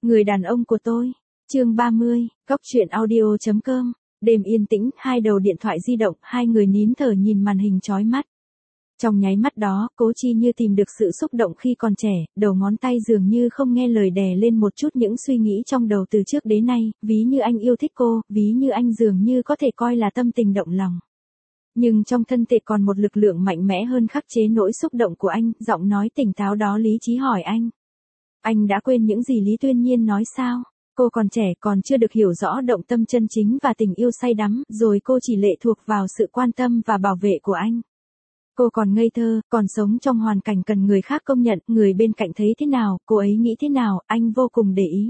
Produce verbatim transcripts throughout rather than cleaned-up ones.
Người đàn ông của tôi. Chương ba mươi, Góc truyện audio chấm com. Đêm yên tĩnh, hai đầu điện thoại di động, hai người nín thở nhìn màn hình chói mắt. Trong nháy mắt đó, Cố Chi như tìm được sự xúc động khi còn trẻ, đầu ngón tay dường như không nghe lời đè lên một chút những suy nghĩ trong đầu từ trước đến nay, ví như anh yêu thích cô, ví như anh dường như có thể coi là tâm tình động lòng. Nhưng trong thân thể còn một lực lượng mạnh mẽ hơn khắc chế nỗi xúc động của anh, giọng nói tỉnh táo đó lý trí hỏi anh. Anh đã quên những gì Lý Tuyên Nhiên nói sao? Cô còn trẻ, còn chưa được hiểu rõ động tâm chân chính và tình yêu say đắm, rồi cô chỉ lệ thuộc vào sự quan tâm và bảo vệ của anh. Cô còn ngây thơ, còn sống trong hoàn cảnh cần người khác công nhận, người bên cạnh thấy thế nào, cô ấy nghĩ thế nào, anh vô cùng để ý.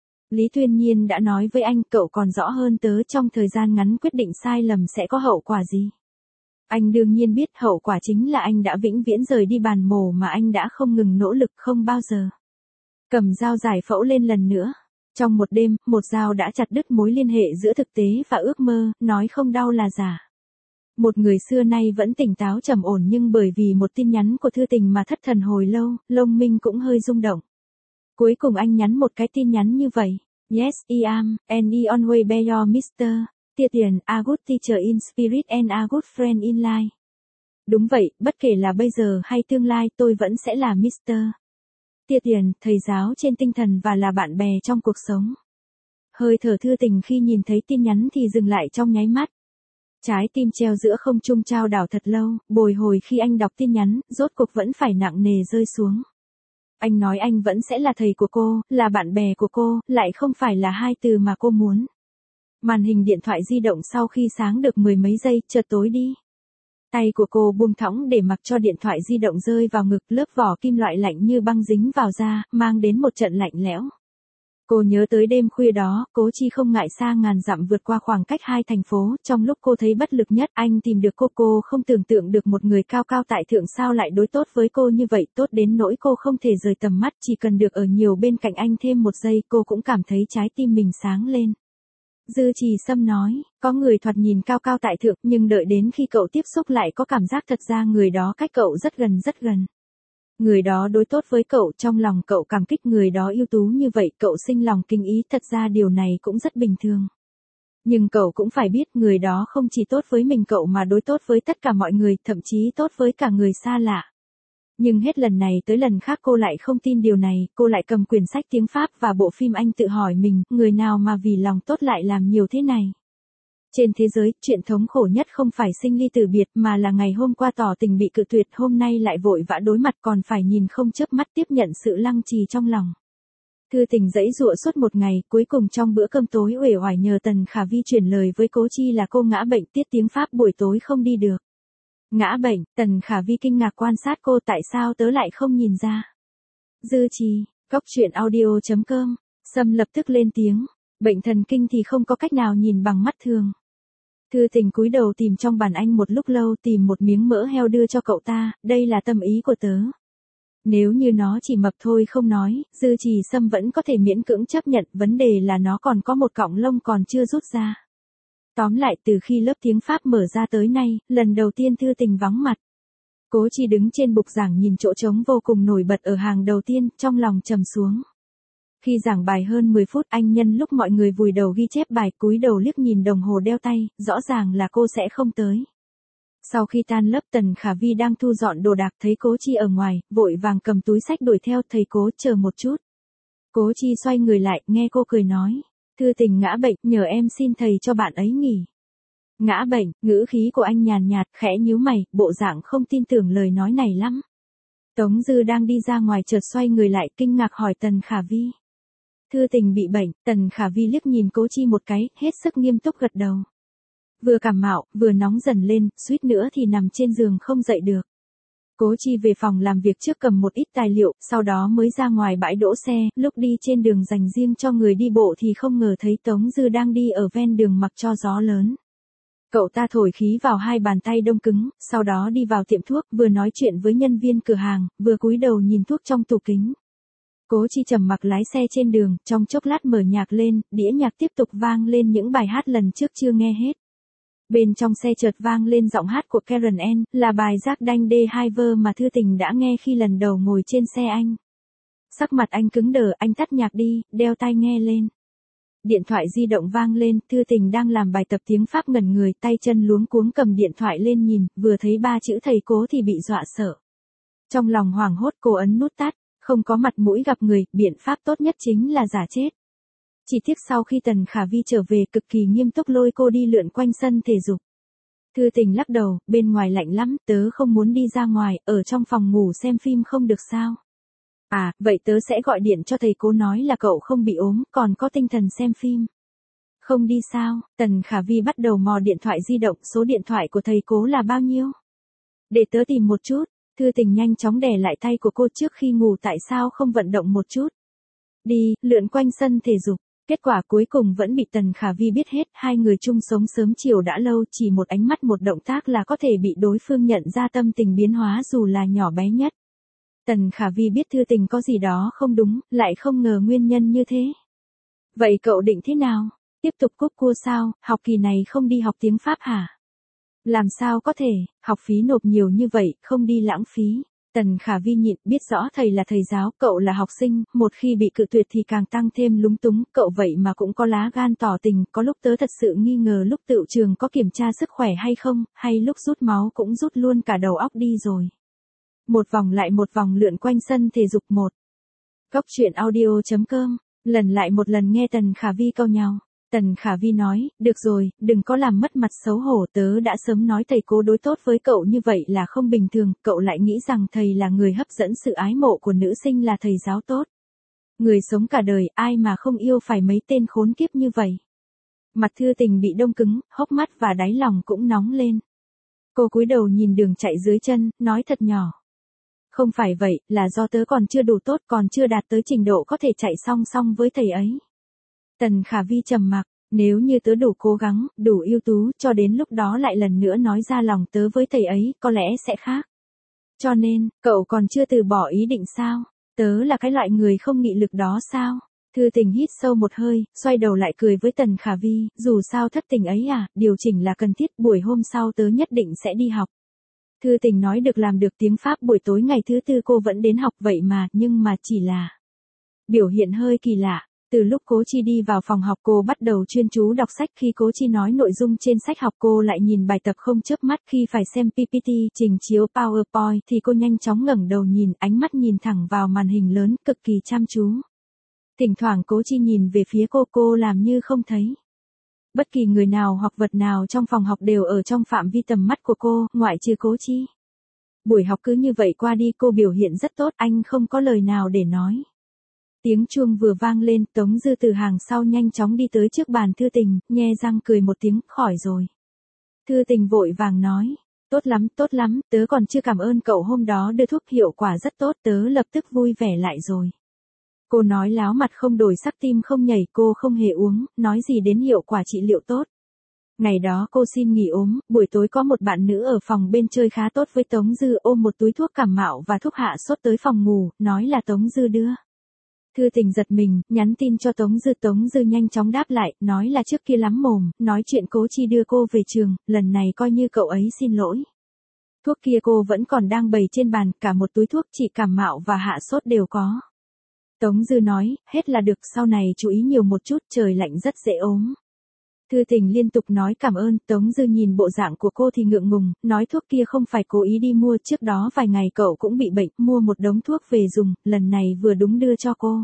Lý Tuyên Nhiên đã nói với anh, cậu còn rõ hơn tớ, trong thời gian ngắn quyết định sai lầm sẽ có hậu quả gì. Anh đương nhiên biết hậu quả chính là anh đã vĩnh viễn rời đi bàn mổ mà anh đã không ngừng nỗ lực không bao giờ cầm dao giải phẫu lên lần nữa. Trong một đêm, một dao đã chặt đứt mối liên hệ giữa thực tế và ước mơ, nói không đau là giả. Một người xưa nay vẫn tỉnh táo trầm ổn nhưng bởi vì một tin nhắn của thư tình mà thất thần hồi lâu, lông minh cũng hơi rung động. Cuối cùng anh nhắn một cái tin nhắn như vậy. Yes, I am, and I always be your mister Tia Tiền, a good teacher in spirit and a good friend in life. Đúng vậy, bất kể là bây giờ hay tương lai tôi vẫn sẽ là mister Tia Tiền, thầy giáo trên tinh thần và là bạn bè trong cuộc sống. Hơi thở thư tình khi nhìn thấy tin nhắn thì dừng lại trong nháy mắt. Trái tim treo giữa không trung trao đảo thật lâu, bồi hồi khi anh đọc tin nhắn, rốt cuộc vẫn phải nặng nề rơi xuống. Anh nói anh vẫn sẽ là thầy của cô, là bạn bè của cô, lại không phải là hai từ mà cô muốn. Màn hình điện thoại di động sau khi sáng được mười mấy giây, chợt tối đi. Tay của cô buông thõng để mặc cho điện thoại di động rơi vào ngực, lớp vỏ kim loại lạnh như băng dính vào da, mang đến một trận lạnh lẽo. Cô nhớ tới đêm khuya đó, Cố Chi không ngại xa ngàn dặm vượt qua khoảng cách hai thành phố, trong lúc cô thấy bất lực nhất, anh tìm được cô. Cô không tưởng tượng được một người cao cao tại thượng sao lại đối tốt với cô như vậy, tốt đến nỗi cô không thể rời tầm mắt, chỉ cần được ở nhiều bên cạnh anh thêm một giây, cô cũng cảm thấy trái tim mình sáng lên. Dư Trì Sâm nói, có người thoạt nhìn cao cao tại thượng, nhưng đợi đến khi cậu tiếp xúc lại có cảm giác thật ra người đó cách cậu rất gần rất gần. Người đó đối tốt với cậu, trong lòng cậu cảm kích người đó ưu tú như vậy, cậu sinh lòng kính ý, thật ra điều này cũng rất bình thường. Nhưng cậu cũng phải biết người đó không chỉ tốt với mình cậu mà đối tốt với tất cả mọi người, thậm chí tốt với cả người xa lạ. Nhưng hết lần này tới lần khác cô lại không tin điều này, cô lại cầm quyển sách tiếng Pháp và bộ phim Anh tự hỏi mình, người nào mà vì lòng tốt lại làm nhiều thế này. Trên thế giới, chuyện thống khổ nhất không phải sinh ly từ biệt mà là ngày hôm qua tỏ tình bị cự tuyệt, hôm nay lại vội vã đối mặt còn phải nhìn không chớp mắt tiếp nhận sự lăng trì trong lòng. Thư tình giãy giụa suốt một ngày, cuối cùng trong bữa cơm tối uể oải nhờ Tần Khả Vi chuyển lời với Cố Chi là cô ngã bệnh, tiết tiếng Pháp buổi tối không đi được. Ngã bệnh, Tần Khả Vi kinh ngạc quan sát cô, tại sao tớ lại không nhìn ra. Dư Trì, Góc truyện audio chấm com, Sâm lập tức lên tiếng, bệnh thần kinh thì không có cách nào nhìn bằng mắt thường. Thư tình cúi đầu tìm trong bàn anh một lúc lâu, tìm một miếng mỡ heo đưa cho cậu ta, đây là tâm ý của tớ. Nếu như nó chỉ mập thôi không nói, Dư Trì Sâm vẫn có thể miễn cưỡng chấp nhận, vấn đề là nó còn có một cọng lông còn chưa rút ra. Tóm lại, từ khi lớp tiếng Pháp mở ra tới nay, lần đầu tiên thư tình vắng mặt. Cố Chi đứng trên bục giảng nhìn chỗ trống vô cùng nổi bật ở hàng đầu tiên, trong lòng trầm xuống. Khi giảng bài hơn mười phút, anh nhân lúc mọi người vùi đầu ghi chép bài, cúi đầu liếc nhìn đồng hồ đeo tay, rõ ràng là cô sẽ không tới. Sau khi tan lớp, Tần Khả Vi đang thu dọn đồ đạc, thấy Cố Chi ở ngoài, vội vàng cầm túi sách đuổi theo, thầy Cố chờ một chút. Cố Chi xoay người lại, nghe cô cười nói. Thư tình ngã bệnh, nhờ em xin thầy cho bạn ấy nghỉ. Ngã bệnh, ngữ khí của anh nhàn nhạt, khẽ nhíu mày, bộ dạng không tin tưởng lời nói này lắm. Tống Dư đang đi ra ngoài chợt xoay người lại, kinh ngạc hỏi Tần Khả Vi. Thư tình bị bệnh, Tần Khả Vi liếc nhìn Cố Chi một cái, hết sức nghiêm túc gật đầu. Vừa cảm mạo, vừa nóng dần lên, suýt nữa thì nằm trên giường không dậy được. Cố Chi về phòng làm việc trước cầm một ít tài liệu, sau đó mới ra ngoài bãi đỗ xe, lúc đi trên đường dành riêng cho người đi bộ thì không ngờ thấy Tống Dư đang đi ở ven đường mặc cho gió lớn. Cậu ta thổi khí vào hai bàn tay đông cứng, sau đó đi vào tiệm thuốc, vừa nói chuyện với nhân viên cửa hàng, vừa cúi đầu nhìn thuốc trong tủ kính. Cố Chi trầm mặc lái xe trên đường, trong chốc lát mở nhạc lên, đĩa nhạc tiếp tục vang lên những bài hát lần trước chưa nghe hết. Bên trong xe chợt vang lên giọng hát của Karen N, là bài Jack Daniel Driver mà thư tình đã nghe khi lần đầu ngồi trên xe anh. Sắc mặt anh cứng đờ, anh tắt nhạc đi, đeo tai nghe lên. Điện thoại di động vang lên, Thư Tình đang làm bài tập tiếng Pháp ngẩn người, tay chân luống cuống cầm điện thoại lên nhìn, vừa thấy ba chữ thầy cố thì bị dọa sợ. Trong lòng hoảng hốt cô ấn nút tắt, không có mặt mũi gặp người, biện pháp tốt nhất chính là giả chết. Chỉ tiếc sau khi Tần Khả Vi trở về cực kỳ nghiêm túc lôi cô đi lượn quanh sân thể dục. Thư Tình lắc đầu, bên ngoài lạnh lắm, tớ không muốn đi ra ngoài, ở trong phòng ngủ xem phim không được sao. À, vậy tớ sẽ gọi điện cho thầy cố nói là cậu không bị ốm, còn có tinh thần xem phim. Không đi sao? Tần Khả Vi bắt đầu mò điện thoại di động, số điện thoại của thầy cố là bao nhiêu? Để tớ tìm một chút. Thư Tình nhanh chóng đè lại tay của cô trước khi ngủ, tại sao không vận động một chút? Đi, lượn quanh sân thể dục. Kết quả cuối cùng vẫn bị Tần Khả Vi biết hết, hai người chung sống sớm chiều đã lâu, chỉ một ánh mắt một động tác là có thể bị đối phương nhận ra tâm tình biến hóa dù là nhỏ bé nhất. Tần Khả Vi biết Thư Tình có gì đó không đúng, lại không ngờ nguyên nhân như thế. Vậy cậu định thế nào? Tiếp tục cúp cua sao, học kỳ này không đi học tiếng Pháp hả? Làm sao có thể, học phí nộp nhiều như vậy, không đi lãng phí. Tần Khả Vi nhịn, biết rõ thầy là thầy giáo, cậu là học sinh, một khi bị cự tuyệt thì càng tăng thêm lúng túng, cậu vậy mà cũng có lá gan tỏ tình, có lúc tớ thật sự nghi ngờ lúc tựu trường có kiểm tra sức khỏe hay không, hay lúc rút máu cũng rút luôn cả đầu óc đi rồi. Một vòng lại một vòng lượn quanh sân thể dục một. Góc truyện audio chấm com, lần lại một lần nghe Tần Khả Vi cau nhàu. Tần Khả Vi nói, được rồi, đừng có làm mất mặt xấu hổ, tớ đã sớm nói thầy cố đối tốt với cậu như vậy là không bình thường, cậu lại nghĩ rằng thầy là người hấp dẫn sự ái mộ của nữ sinh là thầy giáo tốt. Người sống cả đời, ai mà không yêu phải mấy tên khốn kiếp như vậy. Mặt Thư Tình bị đông cứng, hốc mắt và đáy lòng cũng nóng lên. Cô cúi đầu nhìn đường chạy dưới chân, nói thật nhỏ. Không phải vậy, là do tớ còn chưa đủ tốt, còn chưa đạt tới trình độ có thể chạy song song với thầy ấy. Tần Khả Vi trầm mặc, nếu như tớ đủ cố gắng, đủ ưu tú, cho đến lúc đó lại lần nữa nói ra lòng tớ với thầy ấy, có lẽ sẽ khác. Cho nên, cậu còn chưa từ bỏ ý định sao? Tớ là cái loại người không nghị lực đó sao? Thư Tình hít sâu một hơi, xoay đầu lại cười với Tần Khả Vi, dù sao thất tình ấy à, điều chỉnh là cần thiết, buổi hôm sau tớ nhất định sẽ đi học. Thư Tình nói được làm được, tiếng Pháp buổi tối ngày thứ tư cô vẫn đến học vậy mà, nhưng mà chỉ là biểu hiện hơi kỳ lạ. Từ lúc Cố Chi đi vào phòng học cô bắt đầu chuyên chú đọc sách, khi Cố Chi nói nội dung trên sách học cô lại nhìn bài tập không chớp mắt, khi phải xem pê pê tê, trình chiếu PowerPoint thì cô nhanh chóng ngẩng đầu nhìn, ánh mắt nhìn thẳng vào màn hình lớn, cực kỳ chăm chú. Thỉnh thoảng Cố Chi nhìn về phía cô, cô làm như không thấy. Bất kỳ người nào hoặc vật nào trong phòng học đều ở trong phạm vi tầm mắt của cô, ngoại trừ Cố Chi. Buổi học cứ như vậy qua đi, cô biểu hiện rất tốt, anh không có lời nào để nói. Tiếng chuông vừa vang lên, Tống Dư từ hàng sau nhanh chóng đi tới trước bàn Thư Tình, nhe răng cười một tiếng, khỏi rồi. Thư Tình vội vàng nói, tốt lắm, tốt lắm, tớ còn chưa cảm ơn cậu hôm đó đưa thuốc, hiệu quả rất tốt, tớ lập tức vui vẻ lại rồi. Cô nói láo mặt không đổi sắc, tim không nhảy, cô không hề uống, nói gì đến hiệu quả trị liệu tốt. Ngày đó cô xin nghỉ ốm, buổi tối có một bạn nữ ở phòng bên chơi khá tốt với Tống Dư, ôm một túi thuốc cảm mạo và thuốc hạ sốt tới phòng ngủ, nói là Tống Dư đưa. Thư Tình giật mình, nhắn tin cho Tống Dư, Tống Dư nhanh chóng đáp lại, nói là trước kia lắm mồm, nói chuyện Cố Chi đưa cô về trường, lần này coi như cậu ấy xin lỗi. Thuốc kia cô vẫn còn đang bày trên bàn, cả một túi thuốc trị cảm mạo và hạ sốt đều có. Tống Dư nói, hết là được, sau này chú ý nhiều một chút, trời lạnh rất dễ ốm. Thư Tình liên tục nói cảm ơn, Tống Dư nhìn bộ dạng của cô thì ngượng ngùng, nói thuốc kia không phải cố ý đi mua, trước đó vài ngày cậu cũng bị bệnh, mua một đống thuốc về dùng, lần này vừa đúng đưa cho cô.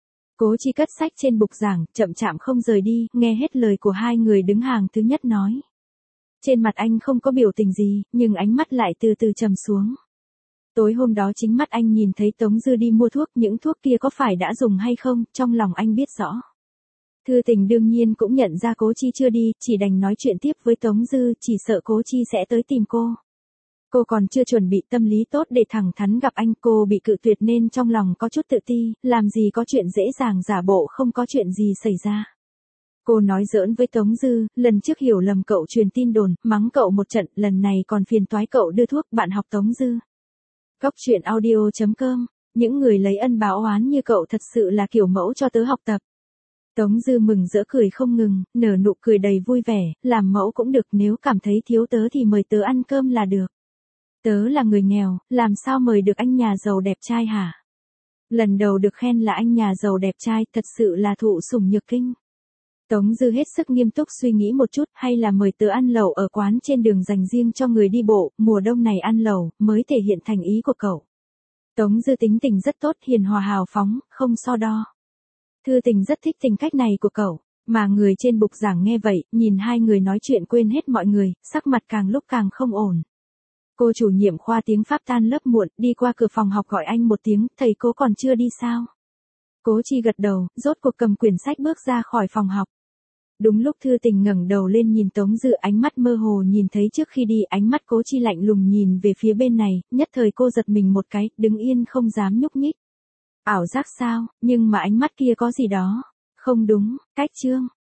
Cố Chi cất sách trên bục giảng, chậm chạm không rời đi, nghe hết lời của hai người đứng hàng thứ nhất nói. Trên mặt anh không có biểu tình gì, nhưng ánh mắt lại từ từ trầm xuống. Tối hôm đó chính mắt anh nhìn thấy Tống Dư đi mua thuốc, những thuốc kia có phải đã dùng hay không, trong lòng anh biết rõ. Thư Tình đương nhiên cũng nhận ra Cố Chi chưa đi, chỉ đành nói chuyện tiếp với Tống Dư, chỉ sợ Cố Chi sẽ tới tìm cô. Cô còn chưa chuẩn bị tâm lý tốt để thẳng thắn gặp anh, cô bị cự tuyệt nên trong lòng có chút tự ti, làm gì có chuyện dễ dàng giả bộ không có chuyện gì xảy ra. Cô nói giỡn với Tống Dư, lần trước hiểu lầm cậu truyền tin đồn, mắng cậu một trận, lần này còn phiền toái cậu đưa thuốc, bạn học Tống Dư. Góc truyện audio chấm com, những người lấy ân báo oán như cậu thật sự là kiểu mẫu cho tớ học tập. Tống Dư mừng rỡ cười không ngừng, nở nụ cười đầy vui vẻ, làm mẫu cũng được, nếu cảm thấy thiếu tớ thì mời tớ ăn cơm là được. Tớ là người nghèo, làm sao mời được anh nhà giàu đẹp trai hả? Lần đầu được khen là anh nhà giàu đẹp trai, thật sự là thụ sủng nhược kinh. Tống Dư hết sức nghiêm túc suy nghĩ một chút, hay là mời tớ ăn lẩu ở quán trên đường dành riêng cho người đi bộ, mùa đông này ăn lẩu, mới thể hiện thành ý của cậu. Tống Dư tính tình rất tốt, hiền hòa hào phóng, không so đo. Thư Tình rất thích tính cách này của cậu, mà người trên bục giảng nghe vậy, nhìn hai người nói chuyện quên hết mọi người, sắc mặt càng lúc càng không ổn. Cô chủ nhiệm khoa tiếng Pháp tan lớp muộn, đi qua cửa phòng học gọi anh một tiếng, thầy Cố còn chưa đi sao? Cố Chi gật đầu, rốt cuộc cầm quyển sách bước ra khỏi phòng học. Đúng lúc Thư Tình ngẩng đầu lên nhìn Tống Dư, ánh mắt mơ hồ nhìn thấy trước khi đi, ánh mắt Cố Chi lạnh lùng nhìn về phía bên này, nhất thời cô giật mình một cái, đứng yên không dám nhúc nhích. Ảo giác sao, nhưng mà ánh mắt kia có gì đó. Không đúng, cách chương.